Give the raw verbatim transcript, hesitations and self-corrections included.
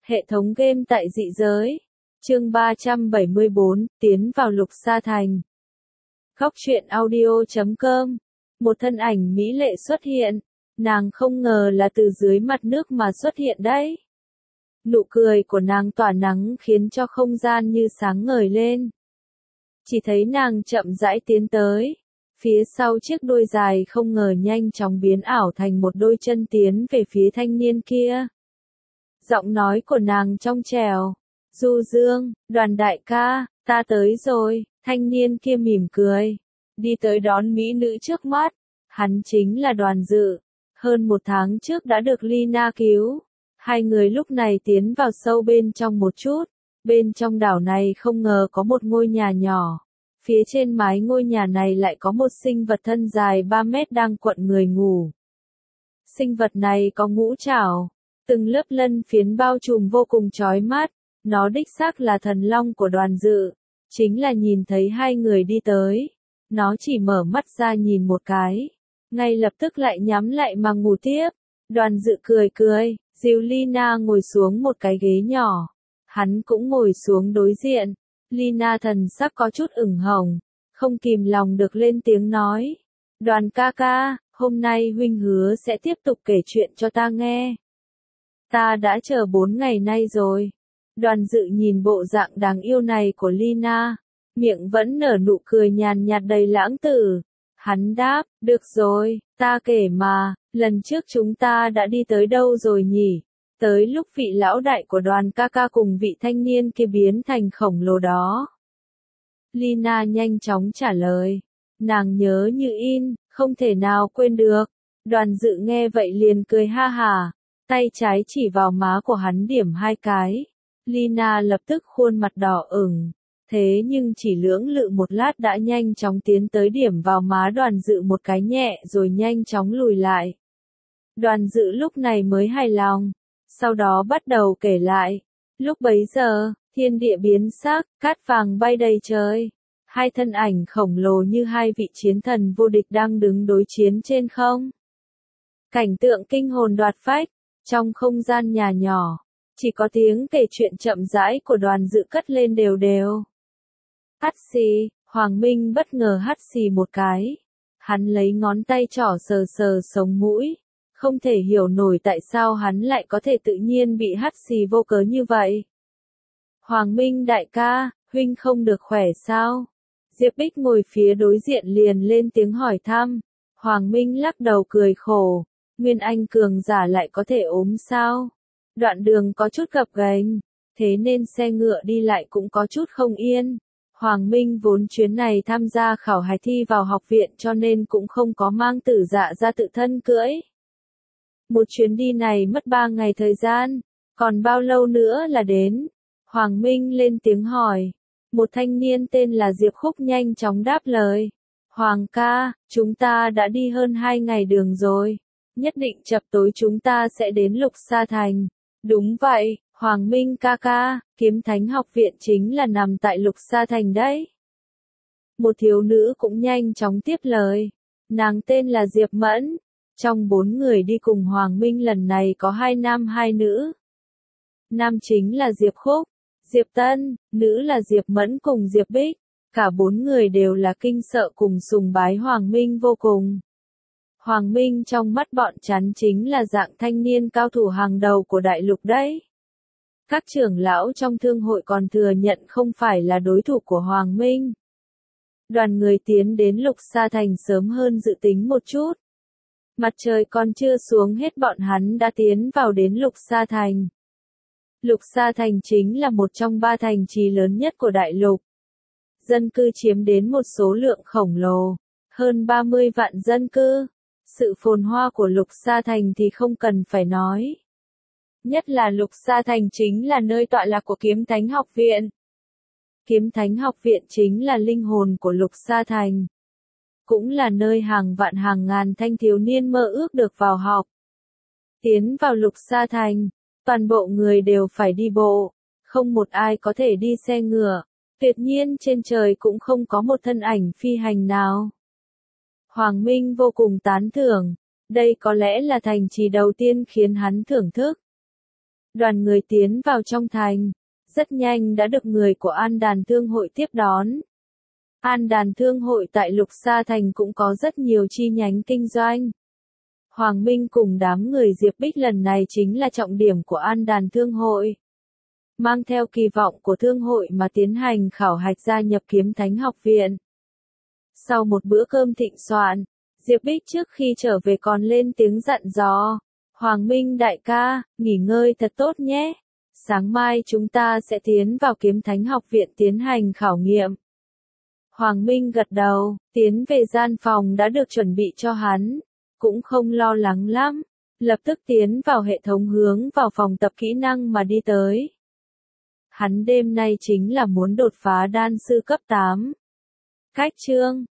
Hệ thống game tại dị giới. Chương ba trăm bảy mươi bốn, tiến vào Lục Sa Thành. Góc truyện audio chấm com. Một thân ảnh mỹ lệ xuất hiện, nàng không ngờ là từ dưới mặt nước mà xuất hiện đấy. Nụ cười của nàng tỏa nắng khiến cho không gian như sáng ngời lên. Chỉ thấy nàng chậm rãi tiến tới, phía sau chiếc đuôi dài không ngờ nhanh chóng biến ảo thành một đôi chân tiến về phía thanh niên kia. Giọng nói của nàng trong trẻo, "Du Dương, Đoàn đại ca, ta tới rồi." Thanh niên kia mỉm cười, đi tới đón mỹ nữ trước mắt. Hắn chính là Đoàn Dự, hơn một tháng trước đã được Lina cứu. Hai người lúc này tiến vào sâu bên trong một chút. Bên trong đảo này không ngờ có một ngôi nhà nhỏ. Phía trên mái ngôi nhà này lại có một sinh vật thân dài ba mét đang quận người ngủ. Sinh vật này có ngũ trảo, từng lớp lân phiến bao trùm vô cùng chói mắt. Nó đích xác là thần long của Đoàn Dự. Chính là nhìn thấy hai người đi tới, nó chỉ mở mắt ra nhìn một cái, ngay lập tức lại nhắm lại mà ngủ tiếp. Đoàn Dự cười cười, dìu Lina ngồi xuống một cái ghế nhỏ. Hắn cũng ngồi xuống đối diện. Lina thần sắc có chút ửng hồng, không kìm lòng được lên tiếng nói. Đoàn ca ca, hôm nay huynh hứa sẽ tiếp tục kể chuyện cho ta nghe. Ta đã chờ bốn ngày nay rồi. Đoàn Dự nhìn bộ dạng đáng yêu này của Lina, miệng vẫn nở nụ cười nhàn nhạt đầy lãng tử. Hắn đáp, được rồi, ta kể mà, lần trước chúng ta đã đi tới đâu rồi nhỉ? Tới lúc vị lão đại của Đoàn ca ca cùng vị thanh niên kia biến thành khổng lồ đó. Lina nhanh chóng trả lời, nàng nhớ như in, không thể nào quên được. Đoàn Dự nghe vậy liền cười ha hả, tay trái chỉ vào má của hắn điểm hai cái. Lina lập tức khuôn mặt đỏ ửng, thế nhưng chỉ lưỡng lự một lát đã nhanh chóng tiến tới điểm vào má Đoàn Dự một cái nhẹ rồi nhanh chóng lùi lại. Đoàn Dự lúc này mới hài lòng, sau đó bắt đầu kể lại. Lúc bấy giờ, thiên địa biến sắc, cát vàng bay đầy trời. Hai thân ảnh khổng lồ như hai vị chiến thần vô địch đang đứng đối chiến trên không. Cảnh tượng kinh hồn đoạt phách, trong không gian nhà nhỏ. Chỉ có tiếng kể chuyện chậm rãi của Đoàn Dự cất lên đều đều. Hắt xì, Hoàng Minh bất ngờ hắt xì một cái. Hắn lấy ngón tay trỏ sờ sờ sống mũi. Không thể hiểu nổi tại sao hắn lại có thể tự nhiên bị hắt xì vô cớ như vậy. Hoàng Minh đại ca, huynh không được khỏe sao? Diệp Bích ngồi phía đối diện liền lên tiếng hỏi thăm. Hoàng Minh lắc đầu cười khổ. Nguyên Anh cường giả lại có thể ốm sao? Đoạn đường có chút gập ghềnh, thế nên xe ngựa đi lại cũng có chút không yên. Hoàng Minh vốn chuyến này tham gia khảo hạch thi vào học viện cho nên cũng không có mang tử dạ ra tự thân cưỡi. Một chuyến đi này mất ba ngày thời gian, còn bao lâu nữa là đến? Hoàng Minh lên tiếng hỏi. Một thanh niên tên là Diệp Khúc nhanh chóng đáp lời. Hoàng ca, chúng ta đã đi hơn hai ngày đường rồi. Nhất định chập tối chúng ta sẽ đến Lục Sa Thành. Đúng vậy, Hoàng Minh ca ca, Kiếm Thánh học viện chính là nằm tại Lục Sa Thành đấy. Một thiếu nữ cũng nhanh chóng tiếp lời. Nàng tên là Diệp Mẫn. Trong bốn người đi cùng Hoàng Minh lần này có hai nam hai nữ. Nam chính là Diệp Khúc, Diệp Tân, nữ là Diệp Mẫn cùng Diệp Bích. Cả bốn người đều là kinh sợ cùng sùng bái Hoàng Minh vô cùng. Hoàng Minh trong mắt bọn chắn chính là dạng thanh niên cao thủ hàng đầu của đại lục đấy. Các trưởng lão trong thương hội còn thừa nhận không phải là đối thủ của Hoàng Minh. Đoàn người tiến đến Lục Sa Thành sớm hơn dự tính một chút. Mặt trời còn chưa xuống hết bọn hắn đã tiến vào đến Lục Sa Thành. Lục Sa Thành chính là một trong ba thành trì lớn nhất của đại lục. Dân cư chiếm đến một số lượng khổng lồ, hơn ba mươi vạn dân cư. Sự phồn hoa của Lục Sa Thành thì không cần phải nói. Nhất là Lục Sa Thành chính là nơi tọa lạc của Kiếm Thánh học viện. Kiếm Thánh học viện chính là linh hồn của Lục Sa Thành. Cũng là nơi hàng vạn hàng ngàn thanh thiếu niên mơ ước được vào học. Tiến vào Lục Sa Thành, toàn bộ người đều phải đi bộ, không một ai có thể đi xe ngựa. Tuyệt nhiên trên trời cũng không có một thân ảnh phi hành nào. Hoàng Minh vô cùng tán thưởng, đây có lẽ là thành trì đầu tiên khiến hắn thưởng thức. Đoàn người tiến vào trong thành, rất nhanh đã được người của An Đàn Thương hội tiếp đón. An Đàn Thương hội tại Lục Sa Thành cũng có rất nhiều chi nhánh kinh doanh. Hoàng Minh cùng đám người Diệp Bích lần này chính là trọng điểm của An Đàn Thương hội. Mang theo kỳ vọng của thương hội mà tiến hành khảo hạch gia nhập Kiếm Thánh học viện. Sau một bữa cơm thịnh soạn, Diệp Bích trước khi trở về còn lên tiếng dặn dò. Hoàng Minh đại ca, nghỉ ngơi thật tốt nhé. Sáng mai chúng ta sẽ tiến vào Kiếm Thánh học viện tiến hành khảo nghiệm. Hoàng Minh gật đầu, tiến về gian phòng đã được chuẩn bị cho hắn. Cũng không lo lắng lắm. Lập tức tiến vào hệ thống hướng vào phòng tập kỹ năng mà đi tới. Hắn đêm nay chính là muốn đột phá đan sư cấp tám. Cách chương